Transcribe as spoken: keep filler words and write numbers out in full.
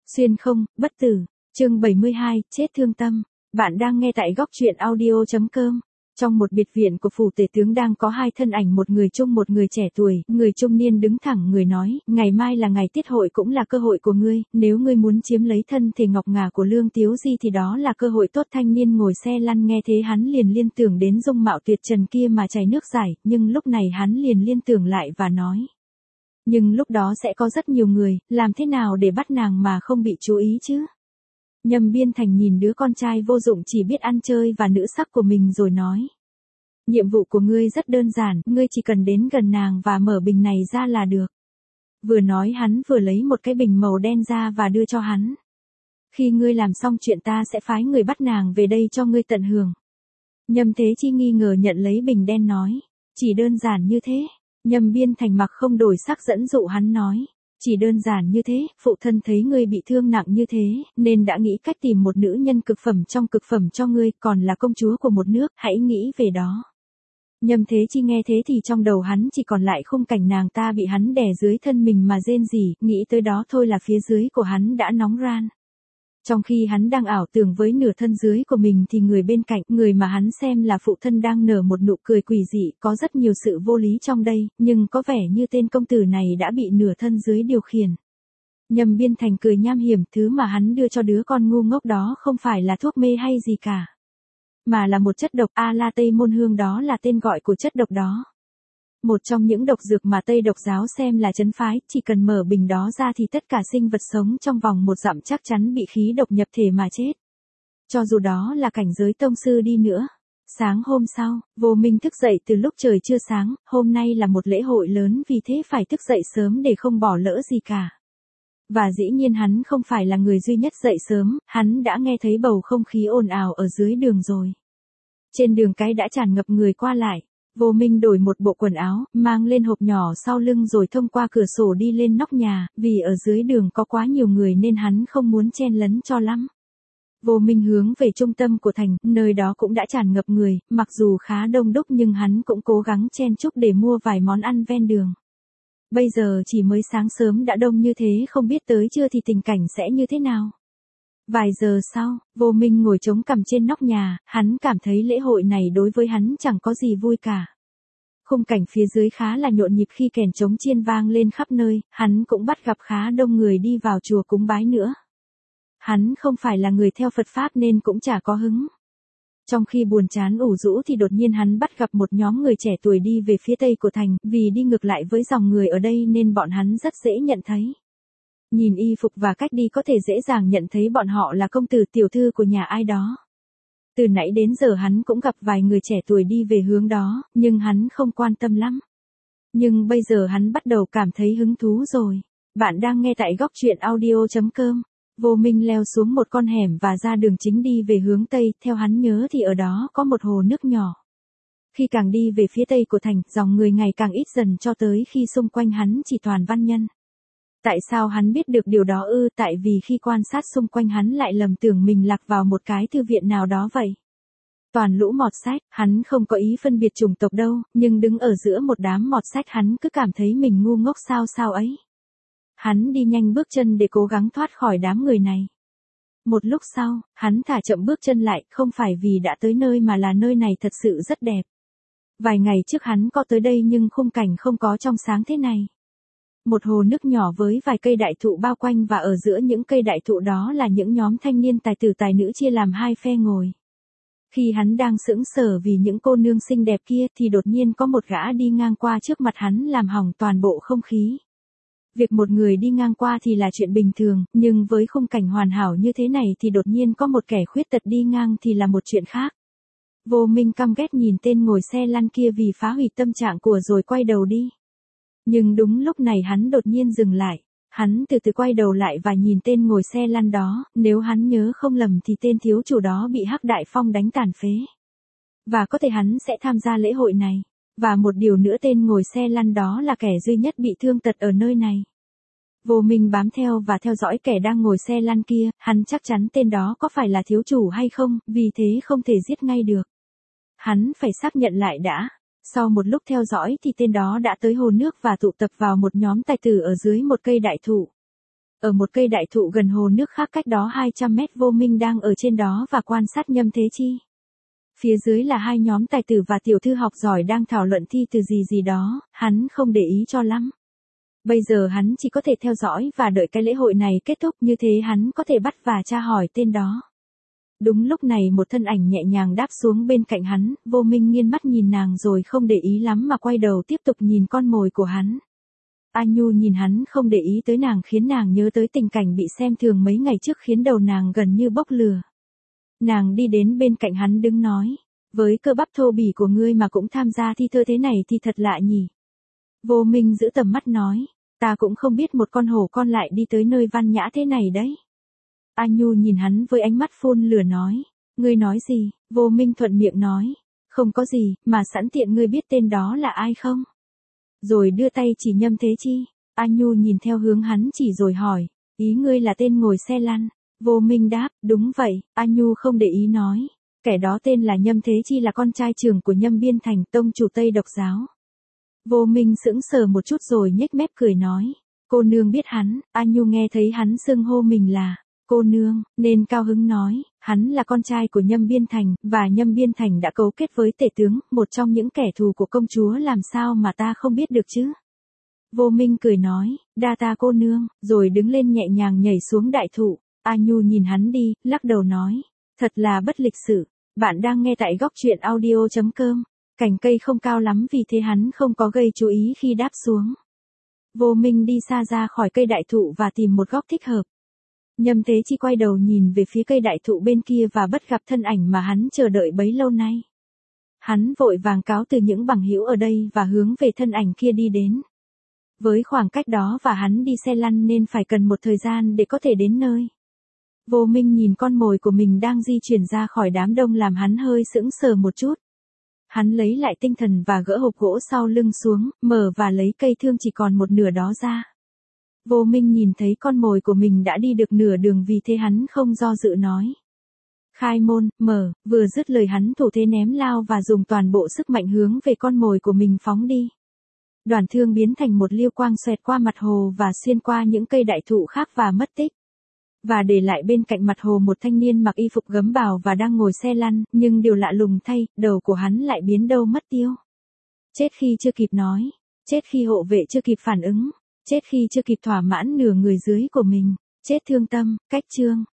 Xuyên không, bất tử. Chương bảy mươi hai, chết thương tâm. Bạn đang nghe tại góc truyện audio.com. Trong một biệt viện của phủ tể tướng đang có hai thân ảnh, một người trung một người trẻ tuổi. Người trung niên đứng thẳng người nói, ngày mai là ngày tiết hội, cũng là cơ hội của ngươi, nếu ngươi muốn chiếm lấy thân thể ngọc ngà của Lương Tiếu Di thì đó là cơ hội tốt. Thanh niên ngồi xe lăn nghe thế hắn liền liên tưởng đến dung mạo tuyệt trần kia mà chảy nước giải, nhưng lúc này hắn liền liên tưởng lại và nói. Nhưng lúc đó sẽ có rất nhiều người, làm thế nào để bắt nàng mà không bị chú ý chứ? Nhâm Biên Thành nhìn đứa con trai vô dụng chỉ biết ăn chơi và nữ sắc của mình rồi nói. Nhiệm vụ của ngươi rất đơn giản, ngươi chỉ cần đến gần nàng và mở bình này ra là được. Vừa nói hắn vừa lấy một cái bình màu đen ra và đưa cho hắn. Khi ngươi làm xong chuyện ta sẽ phái người bắt nàng về đây cho ngươi tận hưởng. Nhâm Thế Chi nghi ngờ nhận lấy bình đen nói. Chỉ đơn giản như thế. Nhâm Biên Thành mặc không đổi sắc dẫn dụ hắn nói. Chỉ đơn giản như thế, phụ thân thấy ngươi bị thương nặng như thế, nên đã nghĩ cách tìm một nữ nhân cực phẩm trong cực phẩm cho ngươi, còn là công chúa của một nước, hãy nghĩ về đó. Nhâm Thế Chi nghe thế thì trong đầu hắn chỉ còn lại khung cảnh nàng ta bị hắn đè dưới thân mình mà rên rỉ, nghĩ tới đó thôi là phía dưới của hắn đã nóng ran. Trong khi hắn đang ảo tưởng với nửa thân dưới của mình thì người bên cạnh, người mà hắn xem là phụ thân đang nở một nụ cười quỷ dị, có rất nhiều sự vô lý trong đây, nhưng có vẻ như tên công tử này đã bị nửa thân dưới điều khiển. Nhâm Biên Thành cười nham hiểm, thứ mà hắn đưa cho đứa con ngu ngốc đó không phải là thuốc mê hay gì cả, mà là một chất độc. A La Tây Môn Hương đó là tên gọi của chất độc đó. Một trong những độc dược mà Tây Độc giáo xem là trấn phái, chỉ cần mở bình đó ra thì tất cả sinh vật sống trong vòng một dặm chắc chắn bị khí độc nhập thể mà chết. Cho dù đó là cảnh giới tông sư đi nữa. Sáng hôm sau, Vô Minh thức dậy từ lúc trời chưa sáng, hôm nay là một lễ hội lớn vì thế phải thức dậy sớm để không bỏ lỡ gì cả. Và dĩ nhiên hắn không phải là người duy nhất dậy sớm, hắn đã nghe thấy bầu không khí ồn ào ở dưới đường rồi. Trên đường cái đã tràn ngập người qua lại. Vô Minh đổi một bộ quần áo, mang lên hộp nhỏ sau lưng rồi thông qua cửa sổ đi lên nóc nhà, vì ở dưới đường có quá nhiều người nên hắn không muốn chen lấn cho lắm. Vô Minh hướng về trung tâm của thành, nơi đó cũng đã tràn ngập người, mặc dù khá đông đúc nhưng hắn cũng cố gắng chen chúc để mua vài món ăn ven đường. Bây giờ chỉ mới sáng sớm đã đông như thế, không biết tới trưa thì tình cảnh sẽ như thế nào. Vài giờ sau, Vô Minh ngồi chống cằm trên nóc nhà, hắn cảm thấy lễ hội này đối với hắn chẳng có gì vui cả. Khung cảnh phía dưới khá là nhộn nhịp khi kèn trống chiên vang lên khắp nơi, hắn cũng bắt gặp khá đông người đi vào chùa cúng bái nữa. Hắn không phải là người theo Phật Pháp nên cũng chả có hứng. Trong khi buồn chán ủ rũ thì đột nhiên hắn bắt gặp một nhóm người trẻ tuổi đi về phía tây của thành, vì đi ngược lại với dòng người ở đây nên bọn hắn rất dễ nhận thấy. Nhìn y phục và cách đi có thể dễ dàng nhận thấy bọn họ là công tử tiểu thư của nhà ai đó. Từ nãy đến giờ hắn cũng gặp vài người trẻ tuổi đi về hướng đó, nhưng hắn không quan tâm lắm. Nhưng bây giờ hắn bắt đầu cảm thấy hứng thú rồi. Bạn đang nghe tại góc truyện audio.com. Vô Minh leo xuống một con hẻm và ra đường chính đi về hướng tây, theo hắn nhớ thì ở đó có một hồ nước nhỏ. Khi càng đi về phía tây của thành, dòng người ngày càng ít dần cho tới khi xung quanh hắn chỉ toàn văn nhân. Tại sao hắn biết được điều đó ư? Tại vì khi quan sát xung quanh hắn lại lầm tưởng mình lạc vào một cái thư viện nào đó vậy. Toàn lũ mọt sách, hắn không có ý phân biệt chủng tộc đâu, nhưng đứng ở giữa một đám mọt sách hắn cứ cảm thấy mình ngu ngốc sao sao ấy. Hắn đi nhanh bước chân để cố gắng thoát khỏi đám người này. Một lúc sau, hắn thả chậm bước chân lại, không phải vì đã tới nơi mà là nơi này thật sự rất đẹp. Vài ngày trước hắn có tới đây nhưng khung cảnh không có trong sáng thế này. Một hồ nước nhỏ với vài cây đại thụ bao quanh và ở giữa những cây đại thụ đó là những nhóm thanh niên tài tử tài nữ chia làm hai phe ngồi. Khi hắn đang sững sờ vì những cô nương xinh đẹp kia thì đột nhiên có một gã đi ngang qua trước mặt hắn làm hỏng toàn bộ không khí. Việc một người đi ngang qua thì là chuyện bình thường, nhưng với khung cảnh hoàn hảo như thế này thì đột nhiên có một kẻ khuyết tật đi ngang thì là một chuyện khác. Vô Minh căm ghét nhìn tên ngồi xe lăn kia vì phá hủy tâm trạng của rồi quay đầu đi. Nhưng đúng lúc này hắn đột nhiên dừng lại. Hắn từ từ quay đầu lại và nhìn tên ngồi xe lăn đó, nếu hắn nhớ không lầm thì tên thiếu chủ đó bị Hắc Đại Phong đánh tàn phế. Và có thể hắn sẽ tham gia lễ hội này. Và một điều nữa, tên ngồi xe lăn đó là kẻ duy nhất bị thương tật ở nơi này. Vô Minh bám theo và theo dõi kẻ đang ngồi xe lăn kia, hắn chắc chắn tên đó có phải là thiếu chủ hay không, vì thế không thể giết ngay được. Hắn phải xác nhận lại đã. Sau một lúc theo dõi thì tên đó đã tới hồ nước và tụ tập vào một nhóm tài tử ở dưới một cây đại thụ. Ở một cây đại thụ gần hồ nước khác cách đó hai trăm mét, Vô Minh đang ở trên đó và quan sát Nhâm Thế Chi. Phía dưới là hai nhóm tài tử và tiểu thư học giỏi đang thảo luận thi từ gì gì đó, hắn không để ý cho lắm. Bây giờ hắn chỉ có thể theo dõi và đợi cái lễ hội này kết thúc, như thế hắn có thể bắt và tra hỏi tên đó. Đúng lúc này một thân ảnh nhẹ nhàng đáp xuống bên cạnh hắn, Vô Minh nghiêng mắt nhìn nàng rồi không để ý lắm mà quay đầu tiếp tục nhìn con mồi của hắn. A Nhu nhìn hắn không để ý tới nàng khiến nàng nhớ tới tình cảnh bị xem thường mấy ngày trước khiến đầu nàng gần như bốc lửa. Nàng đi đến bên cạnh hắn đứng nói, với cơ bắp thô bỉ của ngươi mà cũng tham gia thi thơ thế này thì thật lạ nhỉ. Vô Minh giữ tầm mắt nói, ta cũng không biết một con hổ con lại đi tới nơi văn nhã thế này đấy. A Nhu nhìn hắn với ánh mắt phun lửa nói, ngươi nói gì? Vô Minh thuận miệng nói, không có gì, mà sẵn tiện ngươi biết tên đó là ai không? Rồi đưa tay chỉ Nhâm Thế Chi. A Nhu nhìn theo hướng hắn chỉ rồi hỏi, ý ngươi là tên ngồi xe lăn? Vô Minh đáp, đúng vậy. A Nhu không để ý nói, kẻ đó tên là Nhâm Thế Chi, là con trai trưởng của Nhâm Biên Thành, tông chủ Tây Độc giáo. Vô Minh sững sờ một chút rồi nhếch mép cười nói, cô nương biết hắn. A Nhu nghe thấy hắn xưng hô mình là cô nương, nên cao hứng nói, hắn là con trai của Nhâm Biên Thành, và Nhâm Biên Thành đã cấu kết với tể tướng, một trong những kẻ thù của công chúa, làm sao mà ta không biết được chứ. Vô Minh cười nói, đa ta cô nương, rồi đứng lên nhẹ nhàng nhảy xuống đại thụ. A Nhu nhìn hắn đi, lắc đầu nói, thật là bất lịch sự. Bạn đang nghe tại góc truyện audio chấm com. Cành cây không cao lắm vì thế hắn không có gây chú ý khi đáp xuống. Vô Minh đi xa ra khỏi cây đại thụ và tìm một góc thích hợp. Nhâm Thế Chi quay đầu nhìn về phía cây đại thụ bên kia và bất gặp thân ảnh mà hắn chờ đợi bấy lâu nay. Hắn vội vàng cáo từ những bằng hữu ở đây và hướng về thân ảnh kia đi đến. Với khoảng cách đó và hắn đi xe lăn nên phải cần một thời gian để có thể đến nơi. Vô Minh nhìn con mồi của mình đang di chuyển ra khỏi đám đông làm hắn hơi sững sờ một chút. Hắn lấy lại tinh thần và gỡ hộp gỗ sau lưng xuống, mở và lấy cây thương chỉ còn một nửa đó ra. Vô Minh nhìn thấy con mồi của mình đã đi được nửa đường, vì thế hắn không do dự nói, khai môn, mở. Vừa dứt lời hắn thủ thế ném lao và dùng toàn bộ sức mạnh hướng về con mồi của mình phóng đi. Đoàn thương biến thành một liêu quang xoẹt qua mặt hồ và xuyên qua những cây đại thụ khác và mất tích. Và để lại bên cạnh mặt hồ một thanh niên mặc y phục gấm bào và đang ngồi xe lăn, nhưng điều lạ lùng thay, đầu của hắn lại biến đâu mất tiêu. Chết khi chưa kịp nói, chết khi hộ vệ chưa kịp phản ứng, chết khi chưa kịp thỏa mãn nửa người dưới của mình, chết thương tâm. Cách chương